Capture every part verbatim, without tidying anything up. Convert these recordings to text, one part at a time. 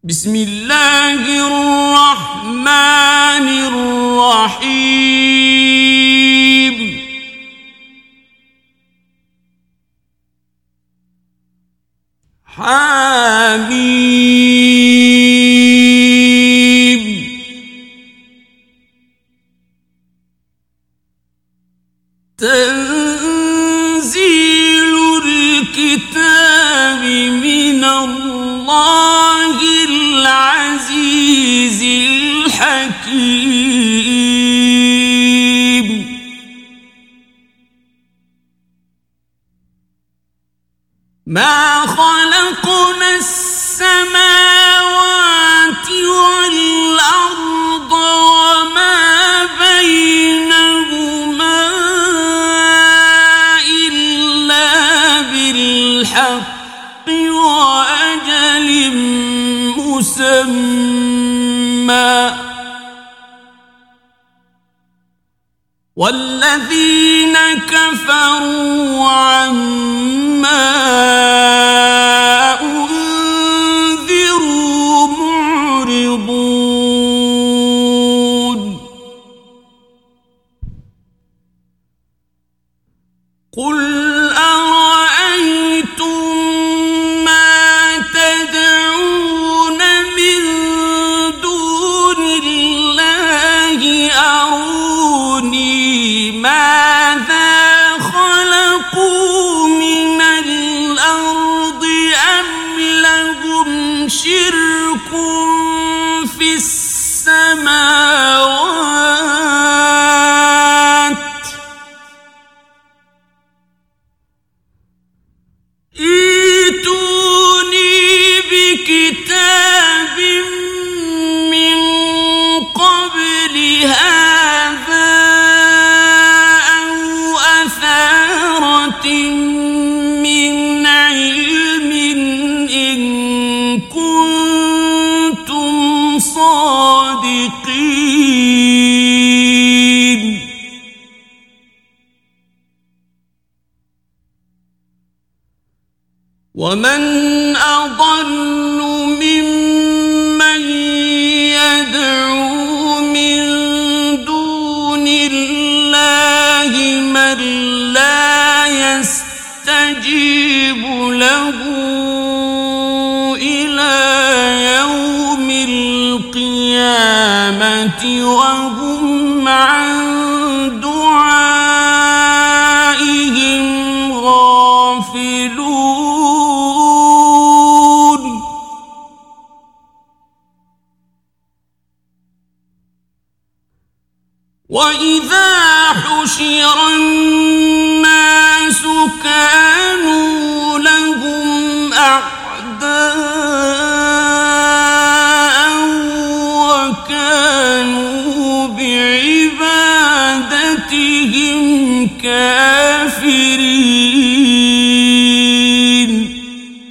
بسم الله الرحمن الرحيم حميم تنزيل الكتاب من الله العزيز الحكيم ما خلقنا السماوات والأرض وما بينهما إلا بالحق وأجل مسمى والذين كفروا عما أنذروا معرضون قل أرأيتم ما تدعون من دون الله أروني ماذا خلقوا من الأرض أم لهم شرك في السماوات ائتوني بكتاب من قبل هذا أو أثارة من علم إن كنتم صادقين ومن أضل ممن يدعو من دون الله من لا يستجيب له إلى يوم القيامة وهم عن دعائهم غافلون وإذا حشر الناس كانوا لهم أعداء وكانوا بعبادتهم كافرين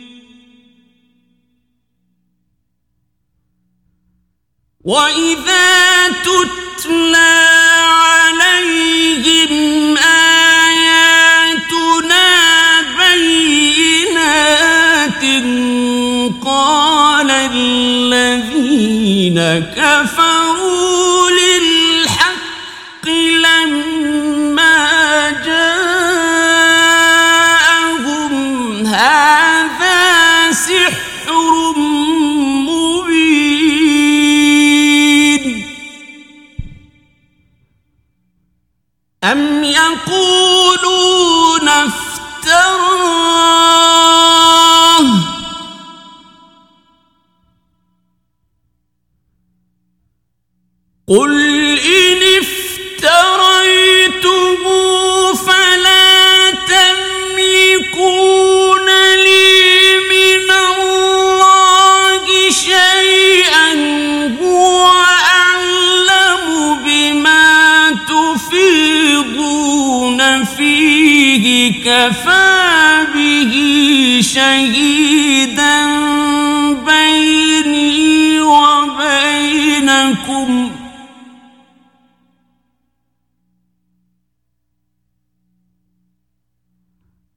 وإذا تتلى عليهم آياتنا بينات قال الذين كفروا للحق لما جاءهم هذا سحر مبين أم يقولون افتراه قل إن افتريته فلا تملكون لي من الله شيئا هو أعلم بما تفيضون فيه كفى به شهيدا بيني وبينكم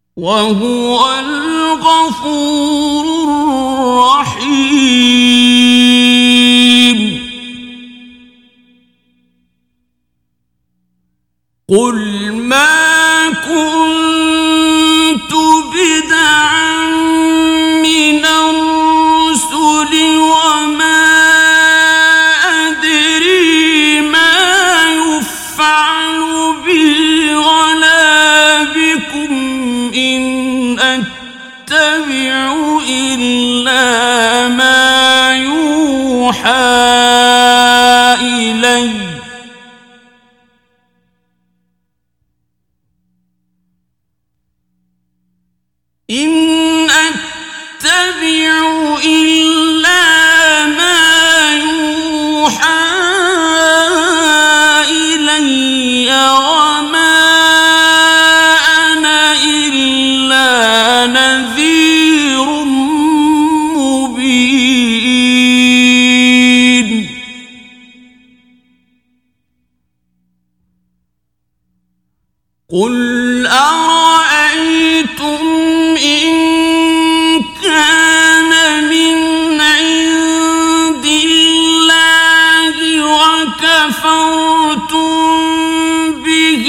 وهو الغفور الرحيم قل ما كنت بدعا من الرسل وما أدري ما يفعل بي ولا بكم إن أتبع إلا ما يوحى إلي إن أتبع إلا ما يوحى إلي وما أنا إلا نذير مبين قل أرأيتم إن كان من عند الله وكفرتم به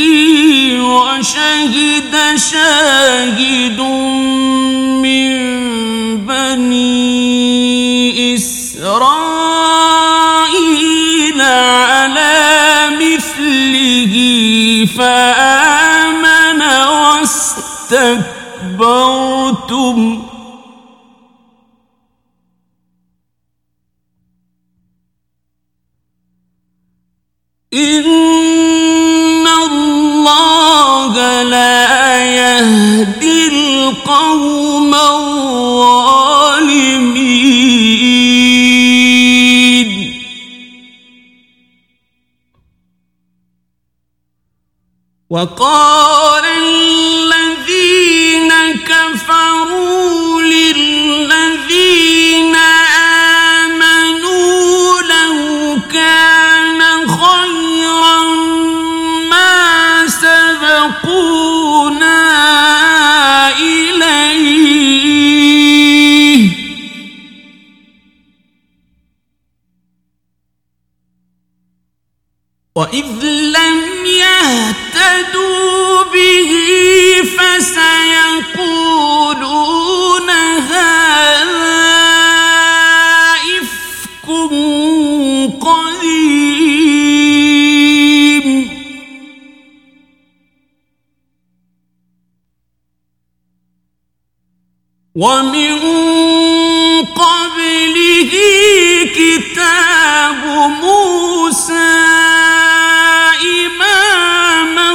وشهد شاهد من بني إسرائيل على مثله فآمن واستكبرتم إن الله لا يهدي القوم الظالمين وقال الذين كفروا للذين آمنوا لو كان خيرا ما سبقونا إليه وإذ لم يهتدوا به فسيقولون هذا إفك قديم ومن قبله كتاب موسى إماما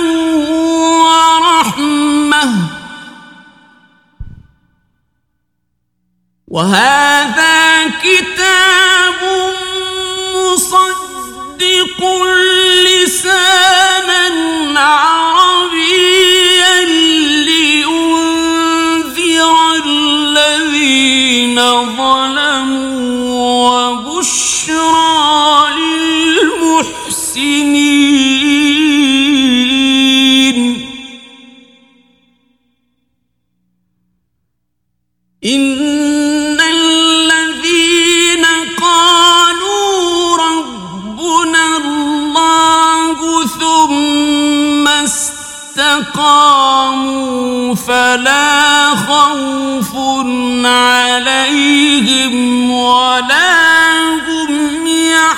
ورحمة وهذا كتاب مصدق لسانا عربيا لينذر الذين ظلموا وبشرى للمحسنين إن الذين قالوا ربنا الله ثم استقاموا فلا خوف عليهم ولا هم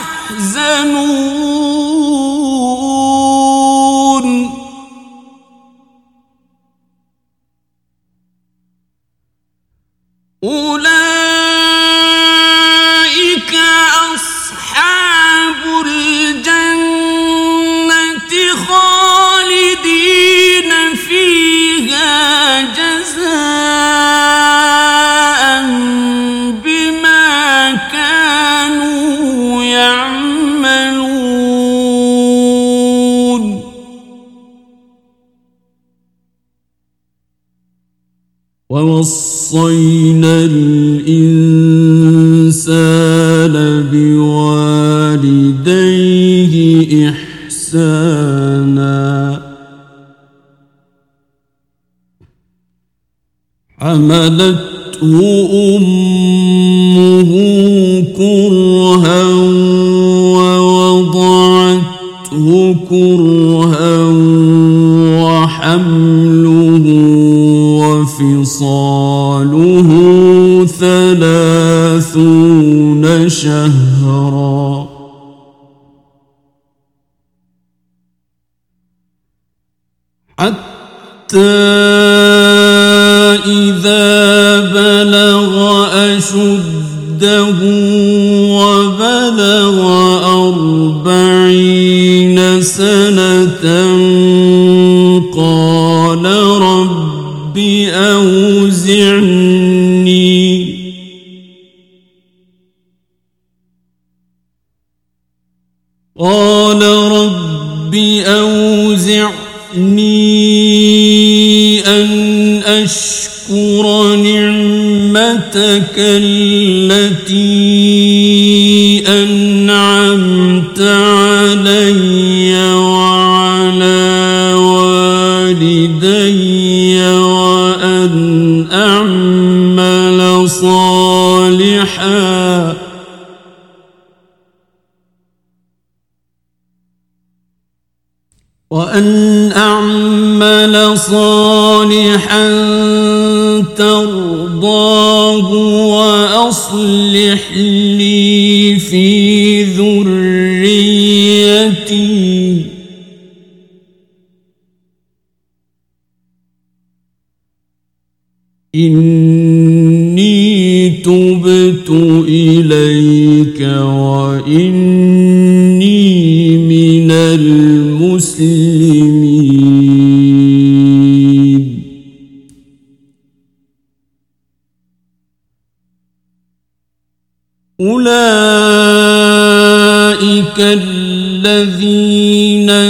يحزنون أولئك أصحاب الجنة خالدين فيها جزاء بما كانوا يعملون ووصينا الإنسان بوالديه إحسانا حملته أمه كرها ووضعته كرها حمله وفصاله ثلاثون شهرا حتى إذا بلغ أشده وبلغ أربعين سنة قال رب أوزعني قال رب أوزعني أن أشكر نعمتك التي أنعمت علي وعلى والدي وأن أعمل صالحا وأن أعمل صالحا ترضاه وأصلح لي في ذريتي إني تبت إليك وإني من المسلمين أولئك الذين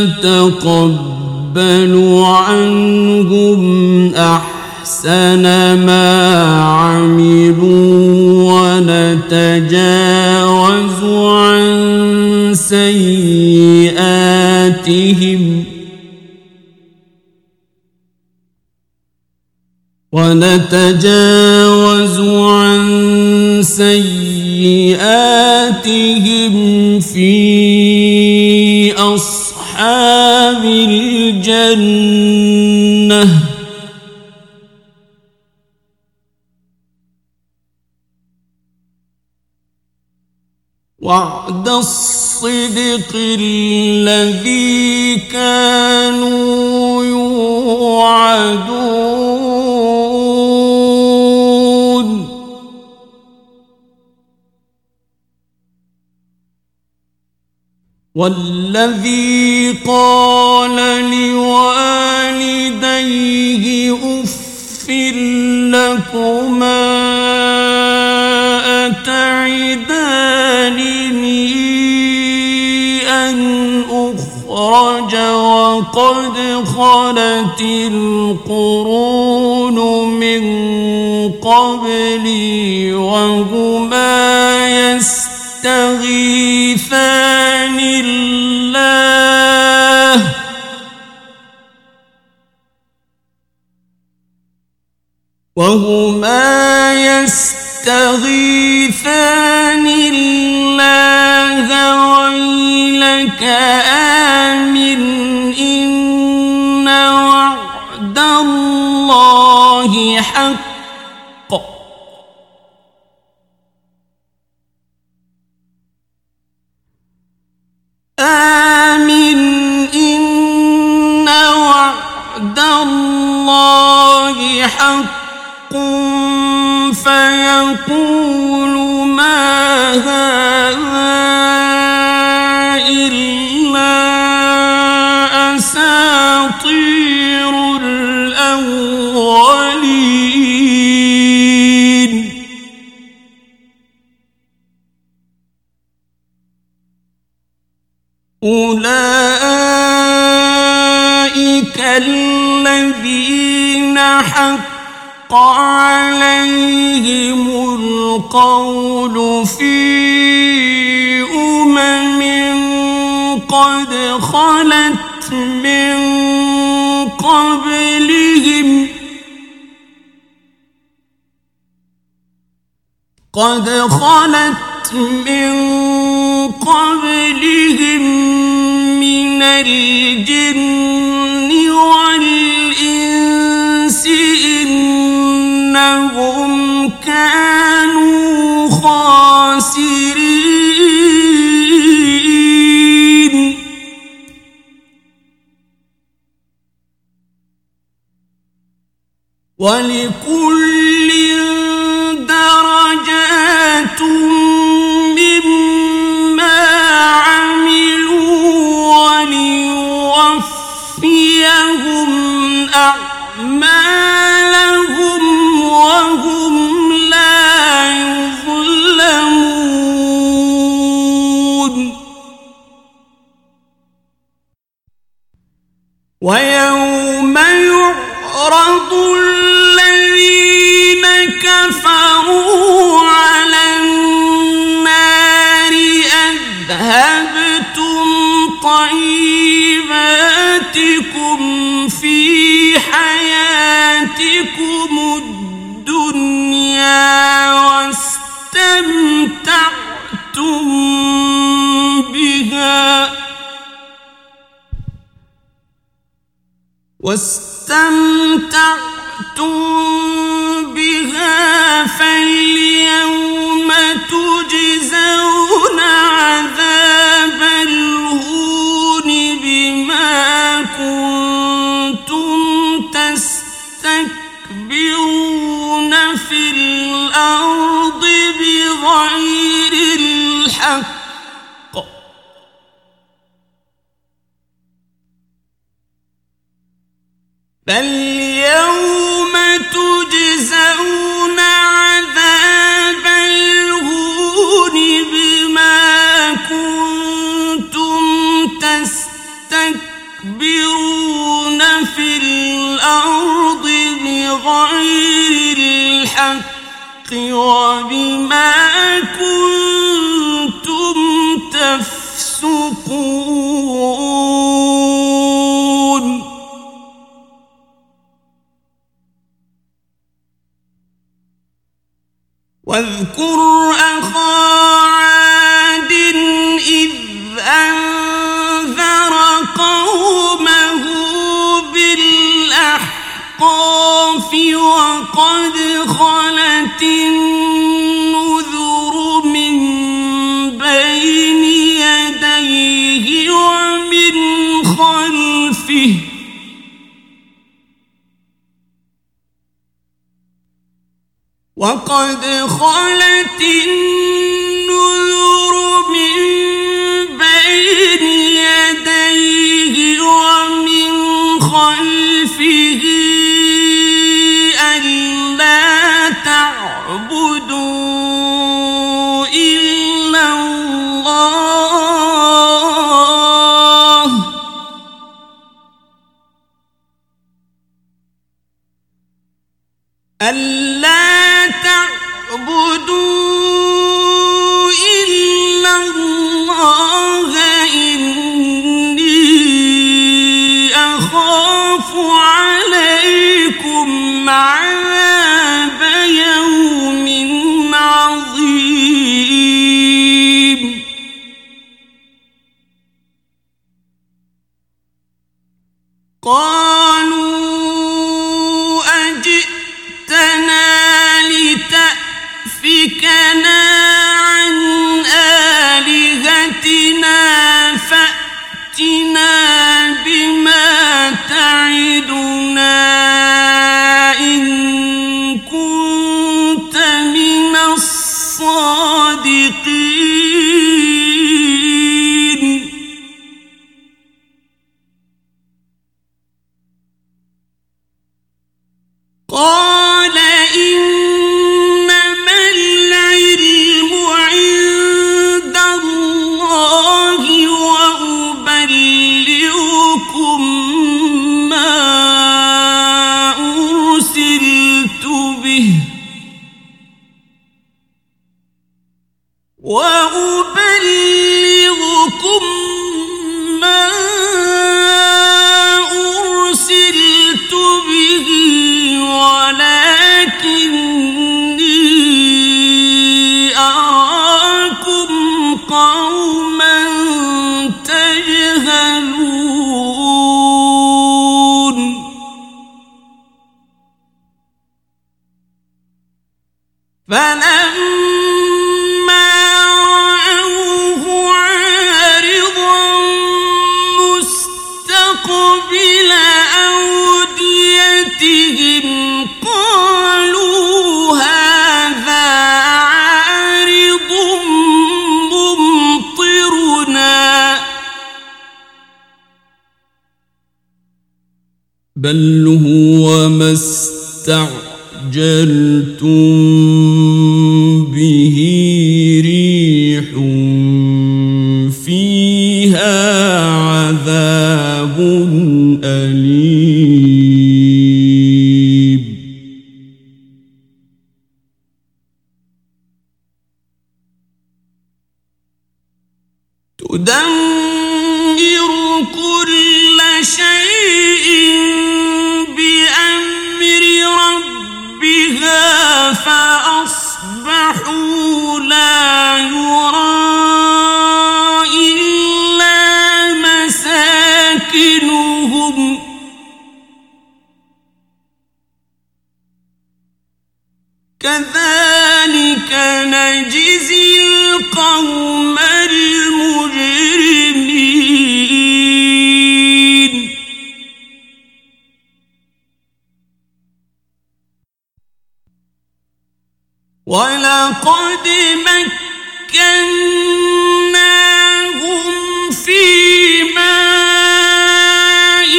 نتقبل عنهم أحسن ما عملوا ونتجاوز عن سيئاتهم ونتجاوز عن سيئاتهم في أصحاب الجنة وعد الصدق الذي كانوا يوعدون والذي قال لوالديه أف لكما أتعدانني أن أخرج وقد خلت القرون من قبلي وهما يستغيثان الله وهما يستغيثان الله ويلك آمن إن وعد الله حق آمن إن وعد الله حق فيقول ما هذا إلا أساطير الأولين أولئك الذين حق عليهم القول في أمم قد خلت من قبلهم قد خلت من قبلهم من الجن والإنس كانوا خاسرين ولكل درجات مما عملوا وليوفيهم أعمالهم وهم لا يظلمون ويوم يعرض الذين كفروا على النار أذهبتم طيباتكم في حياتكم الدنيا واستمتعتم بها واستمتعتم بها فاليوم تجزون عذاب الهون بما كنتم تستكبرون في الأرض بغير الحق فاليوم تجزون عذاب الهون بما كنتم تستكبرون في الأرض بغير الحق وبما كنتم تفسقون واذكر أخا عاد إذ أنذر قومه بالأحقاف وقد خلت النذر من بين يديه ومن خلفه وقد خلت النذر من بين يديه ومن خلفه ألا تعبدوا إلا الله ألا تعبدوا إلا الله إني أخاف عليكم عذاب يوم عظيم قالوا أجئتنا لتأفكنا عن آلهتنا فأتنا بما تعدنا إن كنت من الصادقين قال إنما العلم عند الله وأبلغكم ما أرسلت به وأبلغكم ما أرسلت به ولكني أراكم قوما تجهلون بل هو ما استعجلتم به ريح فيها عذاب أليم تدمر كل شيء بأمر ربها فأصبحوا لا يرى إلا مساكنهم كذلك نجزي القوم المجرمين ولقد مكناهم في ماء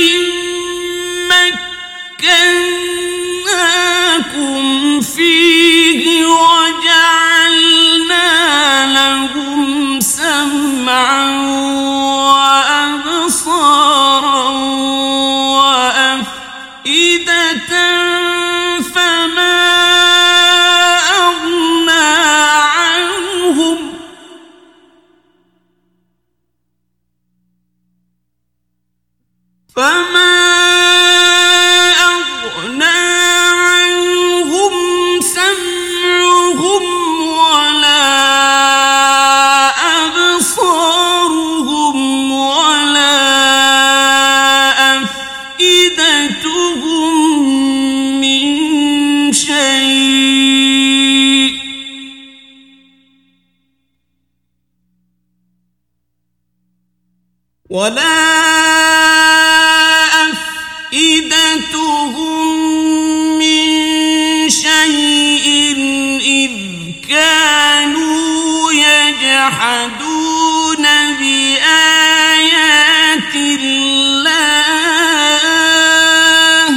مكناكم فيه وجعلنا لهم سمعا وأبصارا وأفئدة فما أغنى عنهم فما أغنى عنهم سمعهم ولا أبصارهم ولا أفئدتهم من شيء ولا أفئدتهم من شيء إذ كانوا يجحدون بآيات الله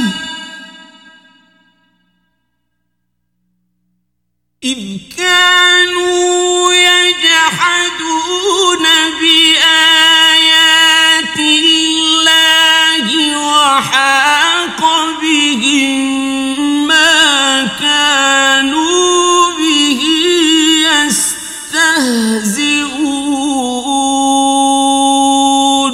إذ كانوا يجحدون بآيات الله وحاق بهم ما كانوا به يستهزئون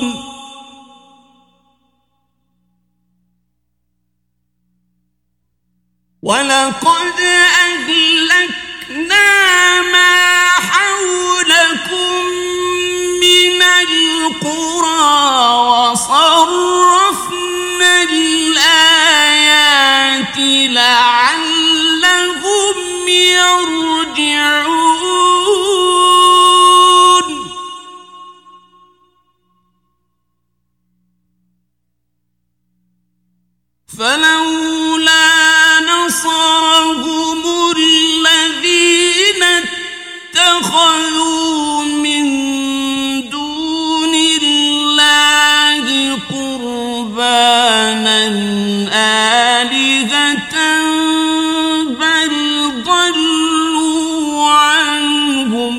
ولقد أهلكنا ما حولكم من القرى وصرفنا الآيات لعلهم يرجعون فلولا نصرهم الذين اتخذوا من دون الله قربانا آلهة بل ضلوا عنهم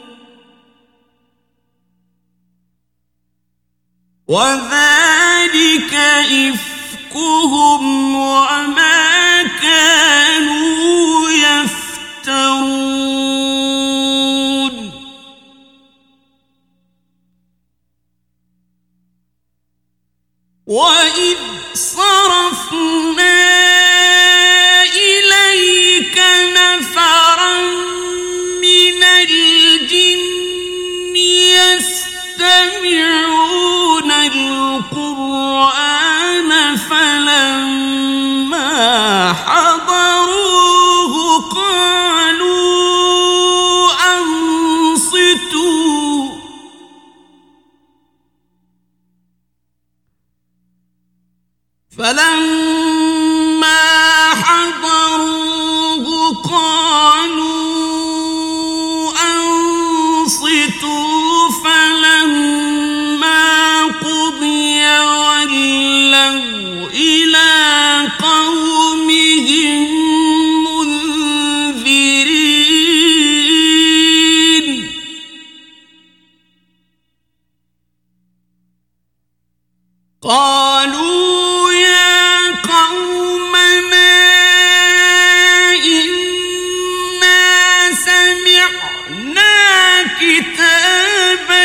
وذلك إفكهم وما كانوا يفترون وإذ صرفنا إليك نفرا من الجن يستمعون القرآن فلما حضروه قالوا أنصتوا فلما حضروه قالوا أنصتوا فلما قضي ولوا إلى قالوا يا قومنا إنا سمعنا كتابا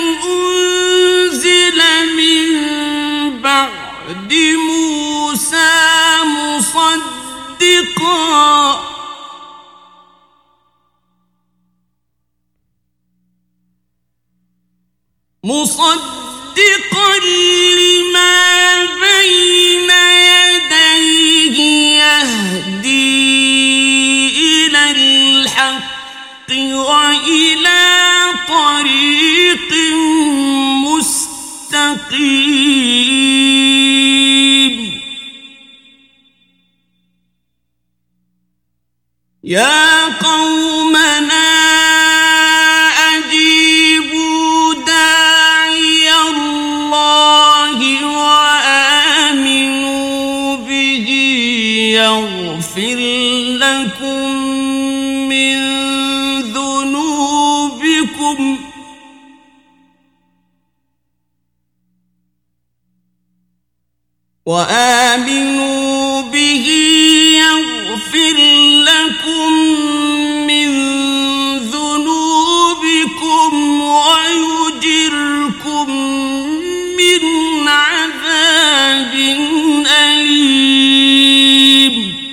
أنزل من بعد موسى مصدقا مصدقا لما بين يديه يهدي إلى الحق وإلى طريق مستقيم يا قومنا أجيبوا داعي الله وآمنوا به يغفر لكم من ذنوبكم وآمنوا به يغفر لكم من ذنوبكم ويجركم من عذاب أليم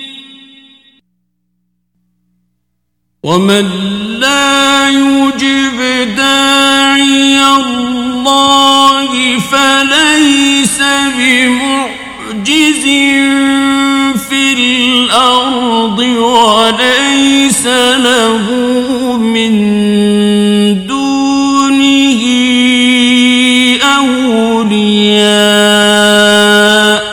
ومن لا يجب داعي الله فليس بمعجز في الأرض وليس له من دونه أولياء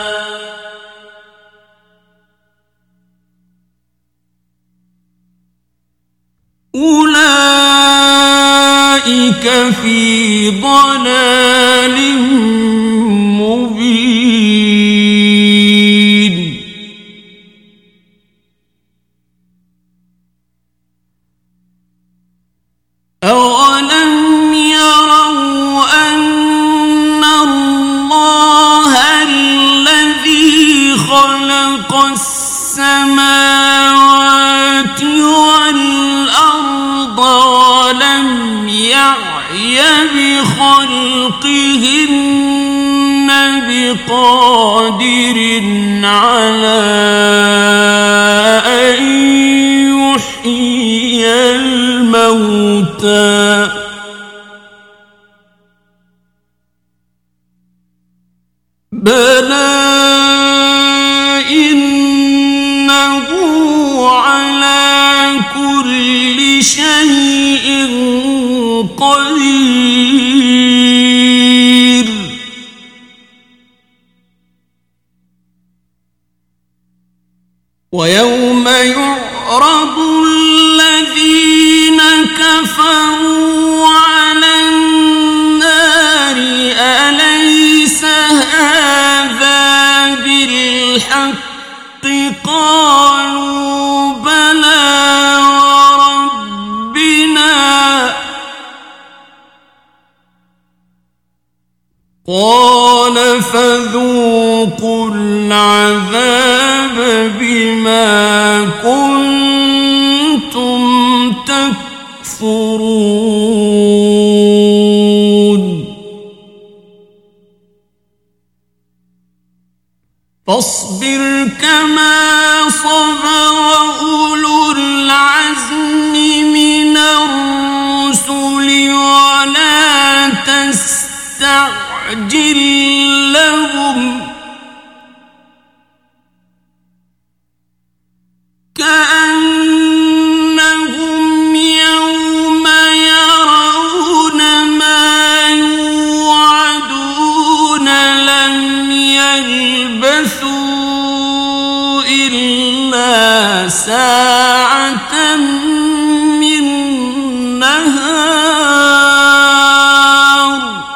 أولئك في ضلال مبين أولم يروا أن الله الذي خلق السماوات والأرض ولم يعي بخلقهن بقادر على أن يحيي الموتى بلى إنه على كل شيء قدير ويوم يعرض الذين كفروا على النار أليس هذا بالحق قالوا بلى وربنا قال فذوقوا العذاب بما كنتم تكفرون فاصبر كما صبر أولو العزم من الرسل ولا تستعجل لهم كأنهم يوم يرون ما يوعدون لم يلبثوا إلا ساعة من نهار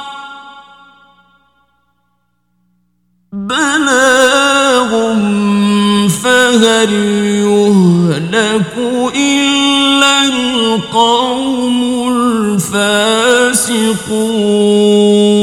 بلاغ فهل يهلك إلا القوم الفاسقون